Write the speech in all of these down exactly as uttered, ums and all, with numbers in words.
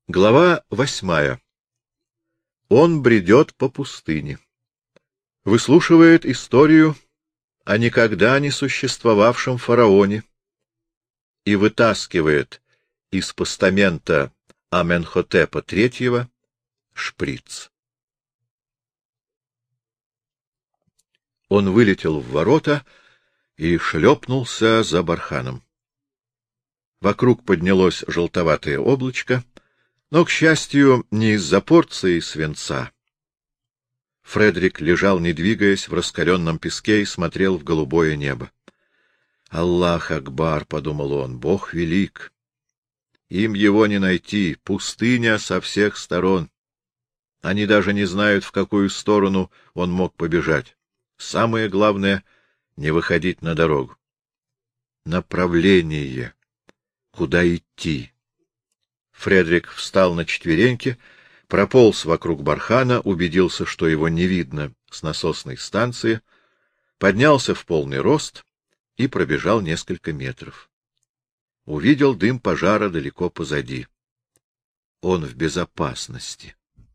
Глава восьмая. Он бредет по пустыне. Выслушивает историю о никогда не существовавшем фараоне и вытаскивает из постамента Аменхотепа третьего шприц. Он вылетел в ворота и шлепнулся за барханом. Вокруг поднялось желтоватое облачко, но, к счастью, не из-за порции свинца. Фредерик лежал, не двигаясь, в раскаленном песке и смотрел в голубое небо. «Аллах Акбар», — подумал он, — «Бог велик. Им его не найти, пустыня со всех сторон. Они даже не знают, в какую сторону он мог побежать. Самое главное — не выходить на дорогу. Направление. Куда идти?» Фредерик встал на четвереньки, прополз вокруг бархана, убедился, что его не видно с насосной станции, поднялся в полный рост и пробежал несколько метров. Увидел дым пожара далеко позади. Он в безопасности.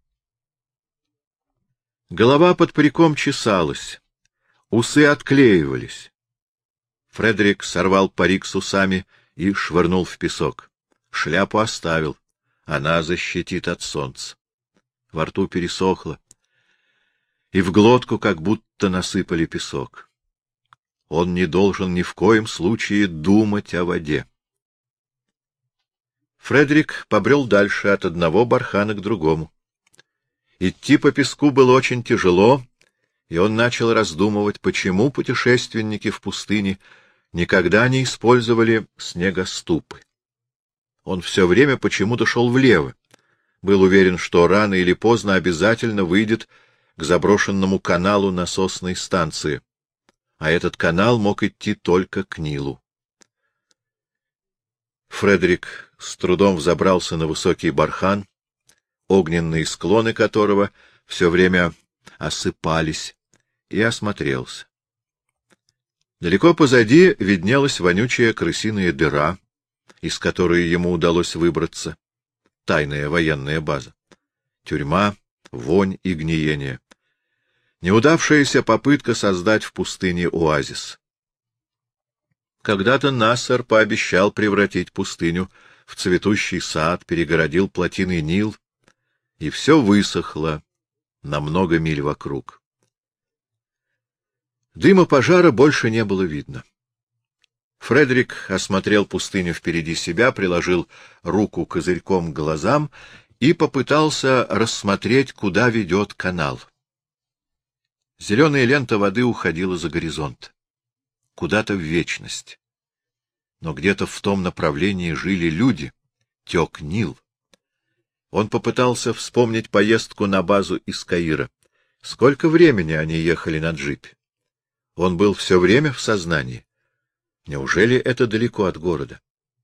Голова под париком чесалась, усы отклеивались. Фредерик сорвал парик с усами и швырнул в песок. Шляпу оставил. Она защитит от солнца. Во рту пересохло, и в глотку как будто насыпали песок. Он не должен ни в коем случае думать о воде. Фредерик побрел дальше от одного бархана к другому. Идти по песку было очень тяжело, и он начал раздумывать, почему путешественники в пустыне никогда не использовали снегоступы. Он все время почему-то шел влево, был уверен, что рано или поздно обязательно выйдет к заброшенному каналу насосной станции, а этот канал мог идти только к Нилу. Фредерик с трудом взобрался на высокий бархан, огненные склоны которого все время осыпались, и осмотрелся. Далеко позади виднелась вонючая крысиная дыра, из которой ему удалось выбраться. Тайная военная база. Тюрьма, вонь и гниение. Неудавшаяся попытка создать в пустыне оазис. Когда-то Нассер пообещал превратить пустыню в цветущий сад, перегородил плотиной Нил, и все высохло на много миль вокруг. Дыма пожара больше не было видно. Фредерик осмотрел пустыню впереди себя, приложил руку козырьком к глазам и попытался рассмотреть, куда ведет канал. Зеленая лента воды уходила за горизонт, куда-то в вечность. Но где-то в том направлении жили люди, тек Нил. Он попытался вспомнить поездку на базу из Каира. Сколько времени они ехали на джипе? Он был все время в сознании. Неужели это далеко от города?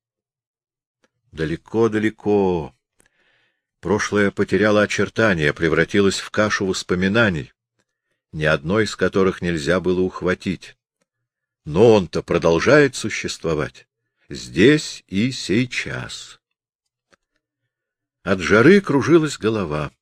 Далеко-далеко. Прошлое потеряло очертания, превратилось в кашу воспоминаний, ни одной из которых нельзя было ухватить. Но он-то продолжает существовать. Здесь и сейчас. От жары кружилась голова.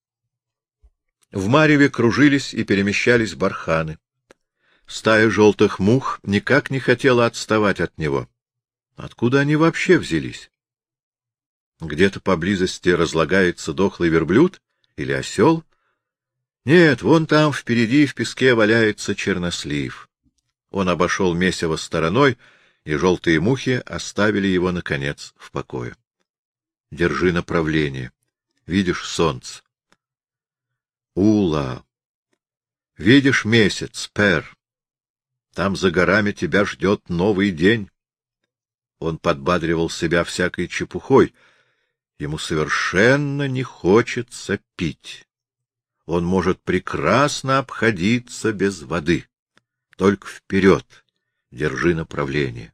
В мареве кружились и перемещались барханы. Стая желтых мух никак не хотела отставать от него. Откуда они вообще взялись? Где-то поблизости разлагается дохлый верблюд или осел? Нет, вон там впереди в песке валяется чернослив. Он обошел месиво стороной, и желтые мухи оставили его, наконец, в покое. Держи направление. Видишь солнце? Ула. Видишь месяц, Пер? Там за горами тебя ждет новый день. Он подбадривал себя всякой чепухой. Ему совершенно не хочется пить. Он может прекрасно обходиться без воды. Только вперед, держи направление.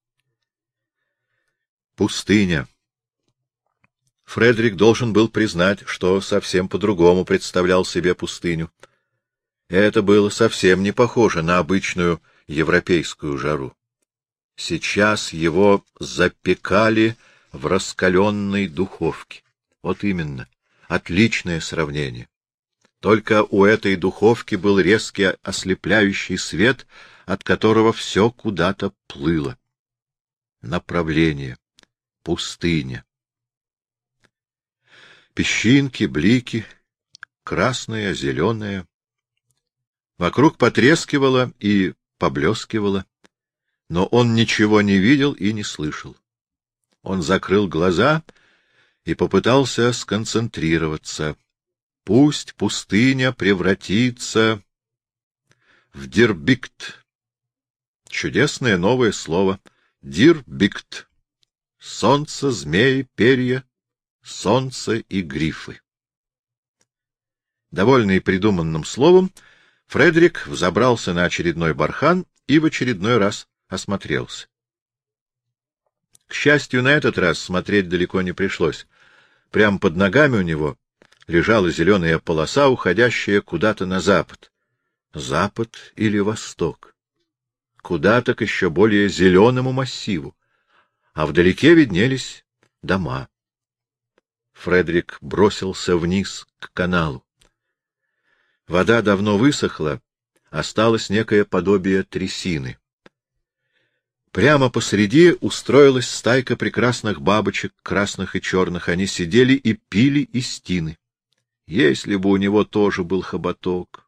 Пустыня. Фредерик должен был признать, что совсем по-другому представлял себе пустыню. Это было совсем не похоже на обычную европейскую жару. Сейчас его запекали в раскаленной духовке. Вот именно. Отличное сравнение. Только у этой духовки был резкий ослепляющий свет, от которого все куда-то плыло. Направление. Пустыня. Песчинки, блики, красное, зеленое. Вокруг потрескивало и поблескивало, но он ничего не видел и не слышал. Он закрыл глаза и попытался сконцентрироваться. Пусть пустыня превратится в Дирбикт. Чудесное новое слово. Дирбикт. Солнце, змеи, перья, солнце и грифы. Довольный придуманным словом, Фредерик взобрался на очередной бархан и в очередной раз осмотрелся. К счастью, на этот раз смотреть далеко не пришлось. Прямо под ногами у него лежала зеленая полоса, уходящая куда-то на запад. Запад или восток? Куда-то к еще более зеленому массиву. А вдалеке виднелись дома. Фредерик бросился вниз к каналу. Вода давно высохла, осталось некое подобие трясины. Прямо посреди устроилась стайка прекрасных бабочек, красных и черных. Они сидели и пили из тины. Если бы у него тоже был хоботок.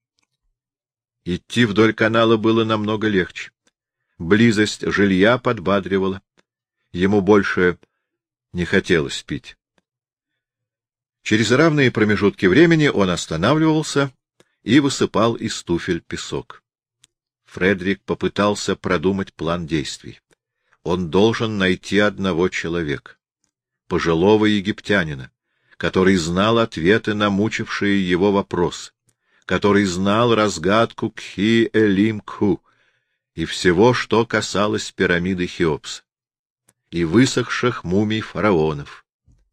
Идти вдоль канала было намного легче. Близость жилья подбадривала. Ему больше не хотелось пить. Через равные промежутки времени он останавливался и высыпал из туфель песок. Фредерик попытался продумать план действий. Он должен найти одного человека, пожилого египтянина, который знал ответы на мучившие его вопросы, который знал разгадку Кхи-Элим-Кху и всего, что касалось пирамиды Хеопса и высохших мумий фараонов.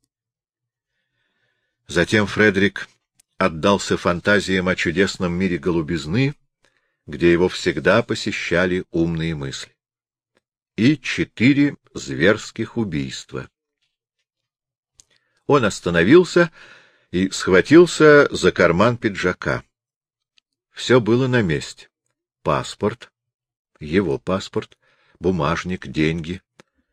Затем Фредерик отдался фантазиям о чудесном мире голубизны, где его всегда посещали умные мысли. И четыре зверских убийства. Он остановился и схватился за карман пиджака. Все было на месте. Паспорт, его паспорт, бумажник, деньги.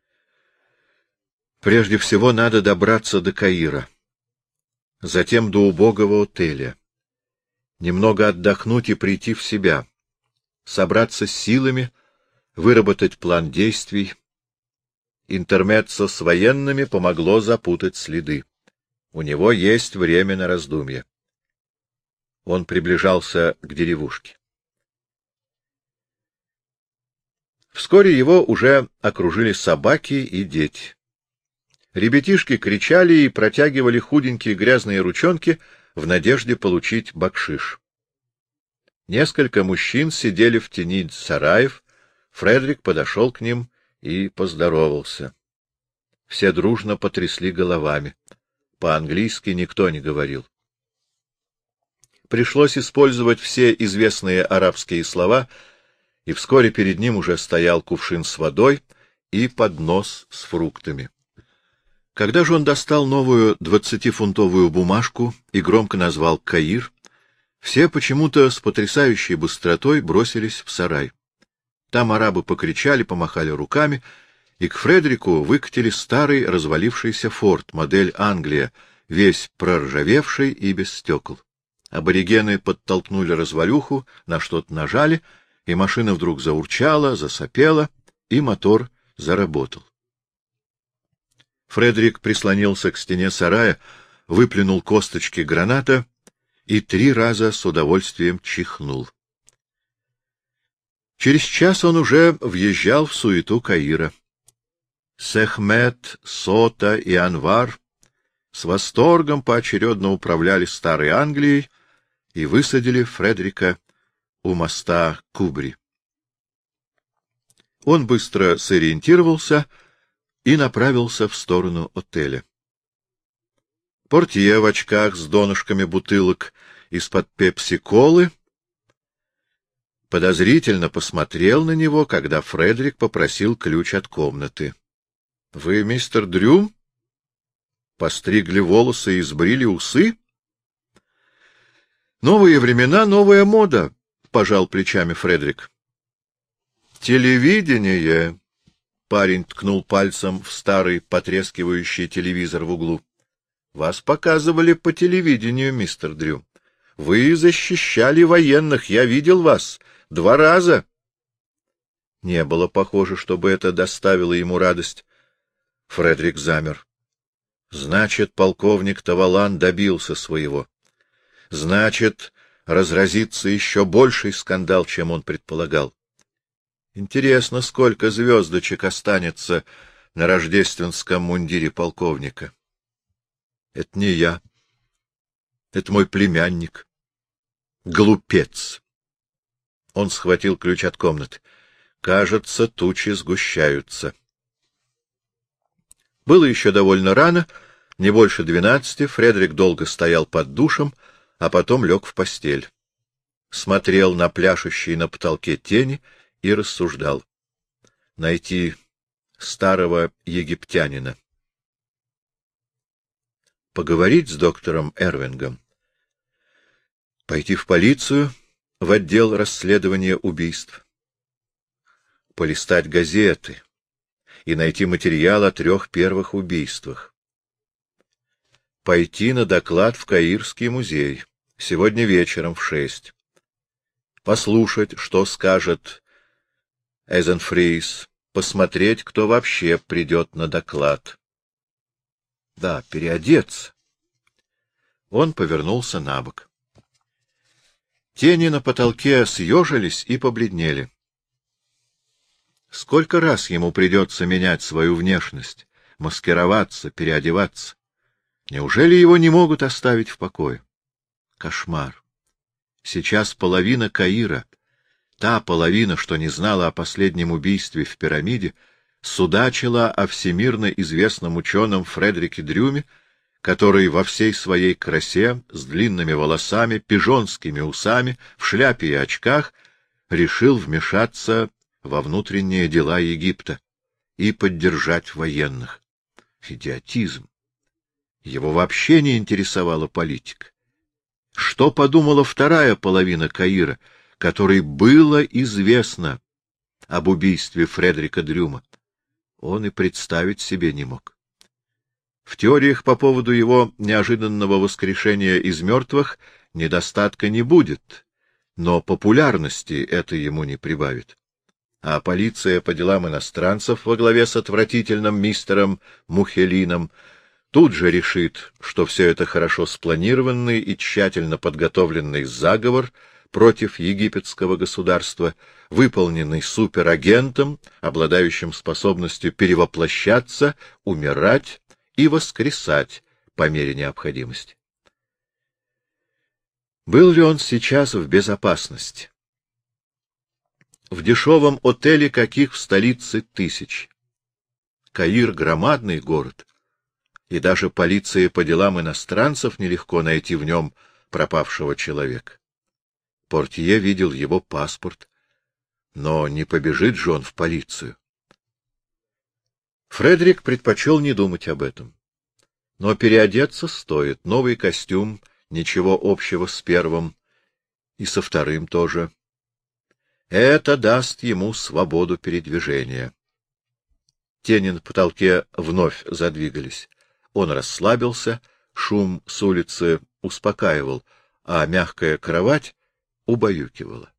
Прежде всего надо добраться до Каира, затем до убогого отеля, немного отдохнуть и прийти в себя, собраться с силами, выработать план действий. Интермеццо с военными помогло запутать следы. У него есть время на раздумье. Он приближался к деревушке. Вскоре его уже окружили собаки и дети. Ребятишки кричали и протягивали худенькие грязные ручонки в надежде получить бакшиш. Несколько мужчин сидели в тени сараев. Фредерик подошел к ним и поздоровался. Все дружно потрясли головами. По-английски никто не говорил. Пришлось использовать все известные арабские слова, и вскоре перед ним уже стоял кувшин с водой и поднос с фруктами. Когда же он достал новую двадцатифунтовую бумажку и громко назвал «Каир», все почему-то с потрясающей быстротой бросились в сарай. Там арабы покричали, помахали руками, и к Фредерику выкатили старый развалившийся форт, модель Англия, весь проржавевший и без стекол. Аборигены подтолкнули развалюху, на что-то нажали, и машина вдруг заурчала, засопела, и мотор заработал. Фредерик прислонился к стене сарая, выплюнул косточки граната и три раза с удовольствием чихнул. Через час он уже въезжал в суету Каира. Сехмет, Сота и Анвар с восторгом поочередно управляли старой Англией и высадили Фредерика у моста Кубри. Он быстро сориентировался и направился в сторону отеля. Портье в очках с донышками бутылок из-под пепси-колы подозрительно посмотрел на него, когда Фредерик попросил ключ от комнаты. — Вы мистер Дрю? постригли волосы и сбрили усы? — Новые времена, новая мода, — пожал плечами Фредерик. — Телевидение! — парень ткнул пальцем в старый потрескивающий телевизор в углу. — Вас показывали по телевидению, мистер Дрю. Вы защищали военных, я видел вас два раза. Не было похоже, чтобы это доставило ему радость. Фредерик замер. Значит, полковник Тавалан добился своего. Значит, разразится еще больший скандал, чем он предполагал. Интересно, сколько звездочек останется на рождественском мундире полковника. Это не я. Это мой племянник. Глупец. Он схватил ключ от комнаты. Кажется, тучи сгущаются. Было еще довольно рано, не больше двенадцати. Фредерик долго стоял под душем, а потом лег в постель. Смотрел на пляшущие на потолке тени и рассуждал. Найти старого египтянина. Поговорить с доктором Эрвингом. Пойти в полицию, в отдел расследования убийств. Полистать газеты и найти материал о трех первых убийствах. Пойти на доклад в Каирский музей сегодня вечером в шесть. Послушать, что скажет Эзенфрис, посмотреть, кто вообще придет на доклад. Да, переодеться. Он повернулся набок. Тени на потолке съежились и побледнели. Сколько раз ему придется менять свою внешность, маскироваться, переодеваться? Неужели его не могут оставить в покое? Кошмар. Сейчас половина Каира, та половина, что не знала о последнем убийстве в пирамиде, судачила о всемирно известном ученом Фредерике Дрюме, который во всей своей красе, с длинными волосами, пижонскими усами, в шляпе и очках, решил вмешаться во внутренние дела Египта и поддержать военных. Идиотизм. Его вообще не интересовала политика. Что подумала вторая половина Каира, которой было известно об убийстве Фредерика Дрюма? Он и представить себе не мог. В теориях по поводу его неожиданного воскрешения из мертвых недостатка не будет, но популярности это ему не прибавит. А полиция по делам иностранцев во главе с отвратительным мистером Мухелином тут же решит, что все это хорошо спланированный и тщательно подготовленный заговор против египетского государства, выполненный суперагентом, обладающим способностью перевоплощаться, умирать и воскресать по мере необходимости. Был ли он сейчас в безопасности? В дешевом отеле, каких в столице тысяч. Каир — громадный город, и даже полиции по делам иностранцев нелегко найти в нем пропавшего человека. Портье видел его паспорт, но не побежит же он в полицию. Фредерик предпочел не думать об этом. Но переодеться стоит, новый костюм, ничего общего с первым, и со вторым тоже. Это даст ему свободу передвижения. Тени на потолке вновь задвигались. Он расслабился, шум с улицы успокаивал, а мягкая кровать убаюкивала.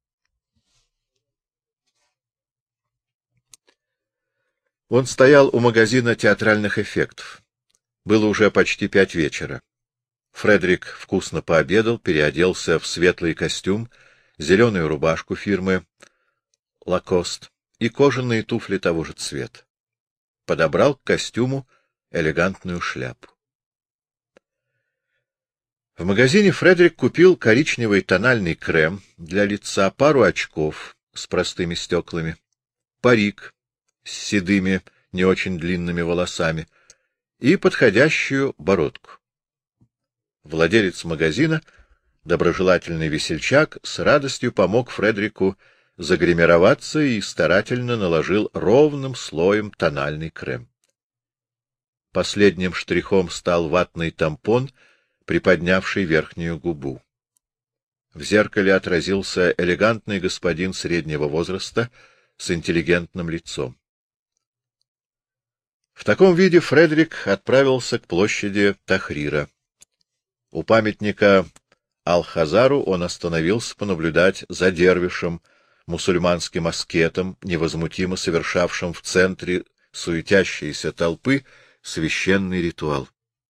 Он стоял у магазина театральных эффектов. Было уже почти пять вечера. Фредерик вкусно пообедал, переоделся в светлый костюм, зеленую рубашку фирмы «Лакост» и кожаные туфли того же цвета. Подобрал к костюму элегантную шляпу. В магазине Фредерик купил коричневый тональный крем для лица, пару очков с простыми стеклами, парик с седыми, не очень длинными волосами и подходящую бородку. Владелец магазина, доброжелательный весельчак, с радостью помог Фредерику загримироваться и старательно наложил ровным слоем тональный крем. Последним штрихом стал ватный тампон, приподнявший верхнюю губу. В зеркале отразился элегантный господин среднего возраста с интеллигентным лицом. В таком виде Фредерик отправился к площади Тахрира. У памятника Аль-Хазару он остановился понаблюдать за дервишем, мусульманским аскетом, невозмутимо совершавшим в центре суетящейся толпы священный ритуал.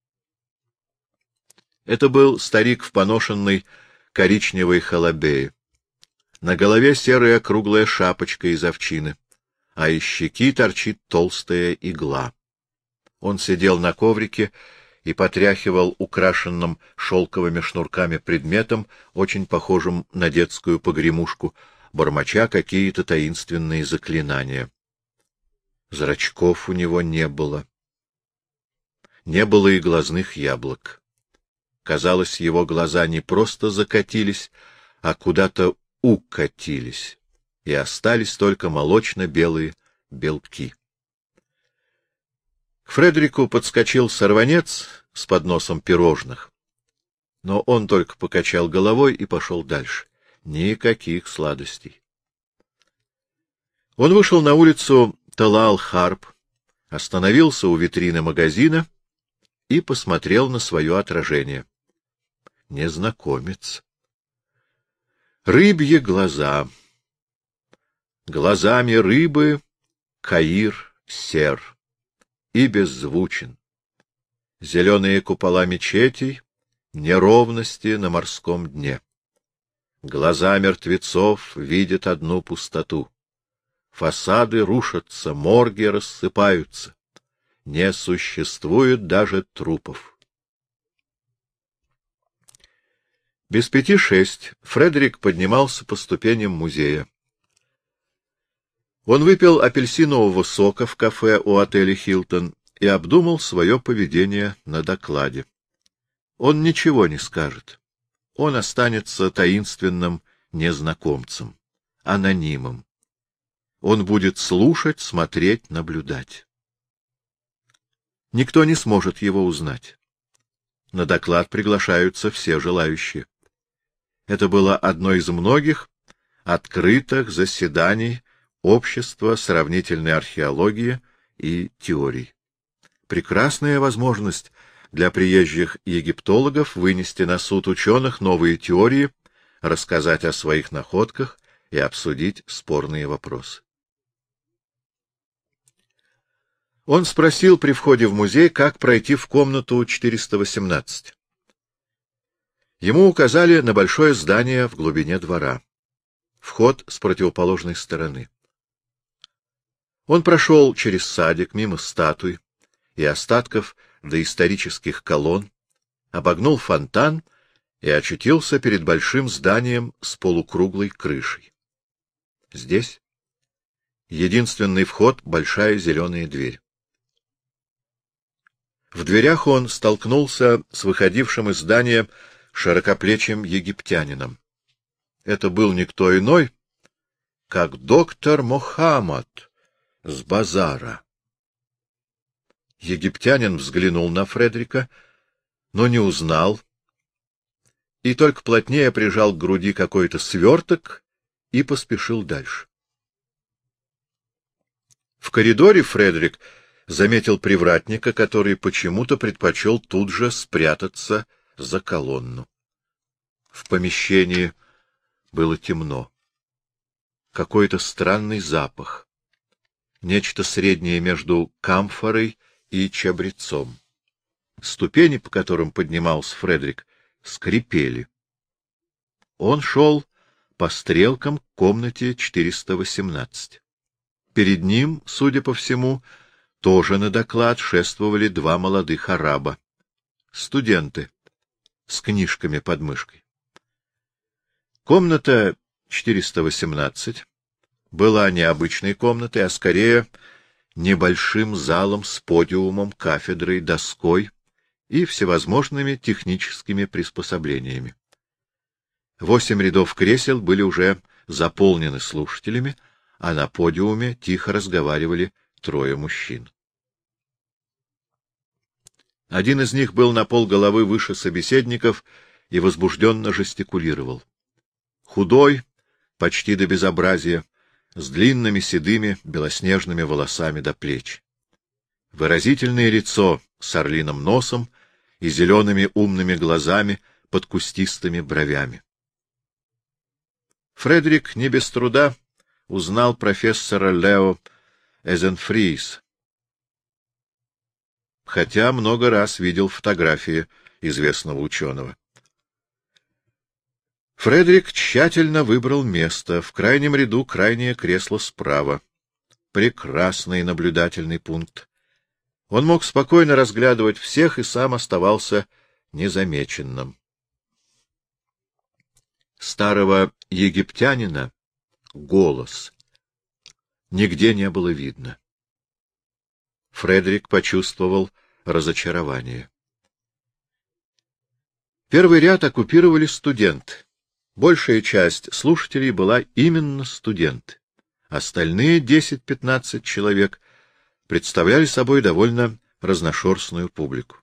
Это был старик в поношенной коричневой халабее. На голове серая круглая шапочка из овчины, а из щеки торчит толстая игла. Он сидел на коврике и потряхивал украшенным шелковыми шнурками предметом, очень похожим на детскую погремушку, бормоча какие-то таинственные заклинания. Зрачков у него не было. Не было и глазных яблок. Казалось, его глаза не просто закатились, а куда-то укатились, и остались только молочно-белые белки. К Фредерику подскочил сорванец с подносом пирожных, но он только покачал головой и пошел дальше. Никаких сладостей. Он вышел на улицу Талал-Харб, остановился у витрины магазина и посмотрел на свое отражение. Незнакомец. Рыбьи глаза. Глазами рыбы Каир сер и беззвучен. Зеленые купола мечетей, неровности на морском дне. Глаза мертвецов видят одну пустоту. Фасады рушатся, морги рассыпаются. Не существует даже трупов. Без пяти шесть Фредерик поднимался по ступеням музея. Он выпил апельсинового сока в кафе у отеля «Хилтон» и обдумал свое поведение на докладе. Он ничего не скажет. Он останется таинственным незнакомцем, анонимом. Он будет слушать, смотреть, наблюдать. Никто не сможет его узнать. На доклад приглашаются все желающие. Это было одно из многих открытых заседаний Общества сравнительной археологии и теорий. Прекрасная возможность для приезжих египтологов вынести на суд ученых новые теории, рассказать о своих находках и обсудить спорные вопросы. Он спросил при входе в музей, как пройти в комнату четыреста восемнадцать. Ему указали на большое здание в глубине двора. Вход с противоположной стороны. Он прошел через садик, мимо статуй и остатков доисторических колонн, обогнул фонтан и очутился перед большим зданием с полукруглой крышей. Здесь единственный вход — большая зеленая дверь. В дверях он столкнулся с выходившим из здания широкоплечим египтянином. Это был никто иной, как доктор Мохаммад с базара. Египтянин взглянул на Фредерика, но не узнал, и только плотнее прижал к груди какой-то сверток и поспешил дальше. В коридоре Фредерик заметил привратника, который почему-то предпочел тут же спрятаться за колонну. В помещении было темно. Какой-то странный запах. Нечто среднее между камфорой и чабрецом. Ступени, по которым поднимался Фредерик, скрипели. Он шел по стрелкам к комнате четыреста восемнадцать. Перед ним, судя по всему, тоже на доклад шествовали два молодых араба. Студенты с книжками под мышкой. Комната четыреста восемнадцать была не обычной комнатой, а скорее небольшим залом с подиумом, кафедрой, доской и всевозможными техническими приспособлениями. Восемь рядов кресел были уже заполнены слушателями, а на подиуме тихо разговаривали трое мужчин. Один из них был на полголовы выше собеседников и возбужденно жестикулировал. Худой, почти до безобразия, с длинными седыми белоснежными волосами до плеч. Выразительное лицо с орлиным носом и зелеными умными глазами под кустистыми бровями. Фредерик не без труда узнал профессора Лео Эзенфриис, хотя много раз видел фотографии известного ученого. Фредерик тщательно выбрал место, в крайнем ряду крайнее кресло справа. Прекрасный наблюдательный пункт. Он мог спокойно разглядывать всех и сам оставался незамеченным. Старого египтянина голос нигде не было видно. Фредерик почувствовал разочарование. Первый ряд оккупировали студенты. Большая часть слушателей была именно студенты. Остальные десять-пятнадцать человек представляли собой довольно разношерстную публику.